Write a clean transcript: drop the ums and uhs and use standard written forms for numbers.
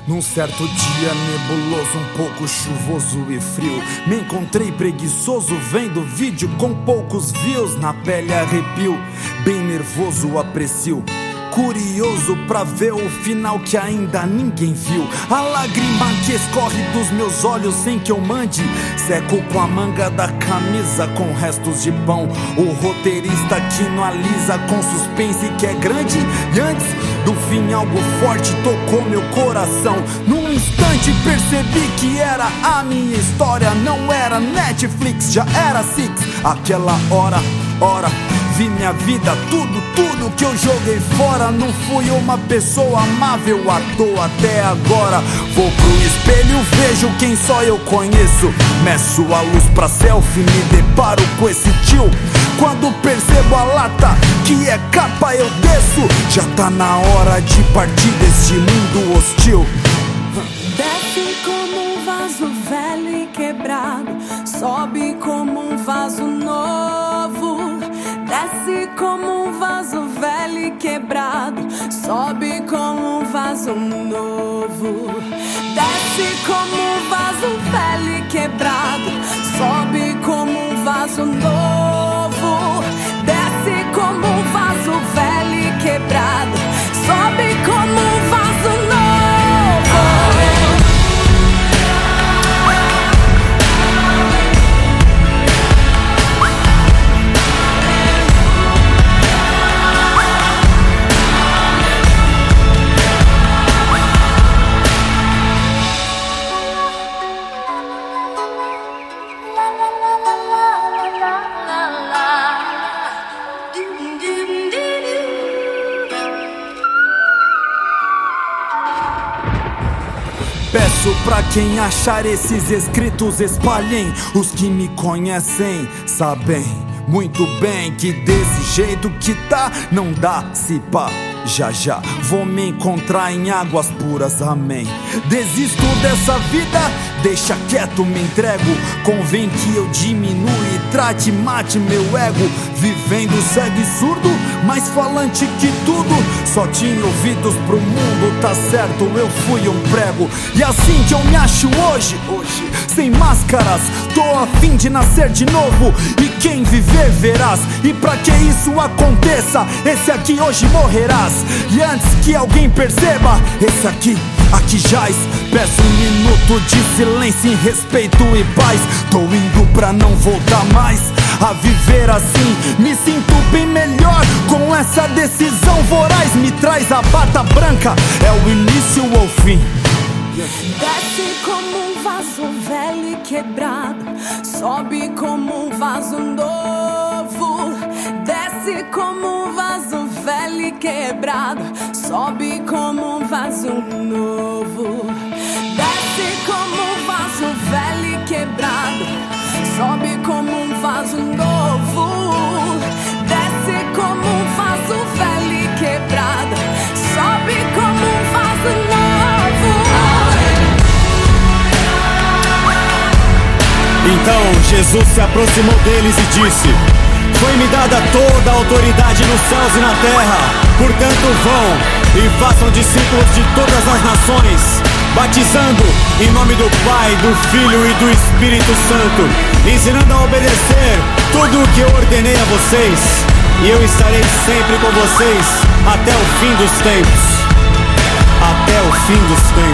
Num certo dia nebuloso, um pouco chuvoso e frio, me encontrei preguiçoso vendo vídeo com poucos views. Na pele arrepio, bem nervoso aprecio, curioso pra ver o final que ainda ninguém viu. A lágrima que escorre dos meus olhos sem que eu mande, seco com a manga da camisa com restos de pão. O roteirista que não alisa com suspense que é grande, e antes do fim algo forte tocou meu coração. Num instante percebi que era a minha história. Não era Netflix, já era Six. Aquela hora vi minha vida, tudo que eu joguei fora. Não fui uma pessoa amável à toa até agora. Vou pro espelho, vejo quem só eu conheço, meço a luz pra selfie, me deparo com esse tio. Quando percebo a lata que é capa eu desço. Já tá na hora de partir deste mundo hostil. Desce como um vaso velho e quebrado, sobe como um vaso novo. Desce como um vaso velho e quebrado, sobe como um vaso novo. Desce como um vaso velho e quebrado, sobe como um vaso novo. Desce como um vaso velho e quebrado, sobe como um vaso novo. Peço pra quem achar esses escritos espalhem. Os que me conhecem sabem muito bem que desse jeito que tá não dá, se pá. Já vou me encontrar em águas puras, amém. Desisto dessa vida, deixa quieto, me entrego. Convém que eu diminua e trate, mate meu ego. Vivendo cego e surdo, mais falante que tudo. Só tinha ouvidos pro mundo, tá certo, eu fui um prego. E assim que eu me acho hoje, sem máscaras, tô a fim de nascer de novo. E quem viver verás, e pra que isso aconteça, esse aqui hoje morrerás. E antes que alguém perceba, esse aqui jaz. Peço um minuto de silêncio em respeito e paz. Tô indo pra não voltar mais a viver assim. Me sinto bem melhor com essa decisão voraz. Me traz a bata branca, é o início ou fim. Desce como um vaso velho e quebrado, sobe como um vaso novo. Desce como um vaso velho e quebrado, sobe como um vaso novo. Desce como um vaso velho e quebrado, sobe como um vaso novo. Desce como um vaso velho e quebrado, sobe como um vaso novo. Então Jesus se aproximou deles e disse: foi-me dada toda a autoridade nos céus e na terra. Portanto vão e façam discípulos de todas as nações, batizando em nome do Pai, do Filho e do Espírito Santo, ensinando a obedecer tudo o que eu ordenei a vocês. E eu estarei sempre com vocês até o fim dos tempos. Até o fim dos tempos.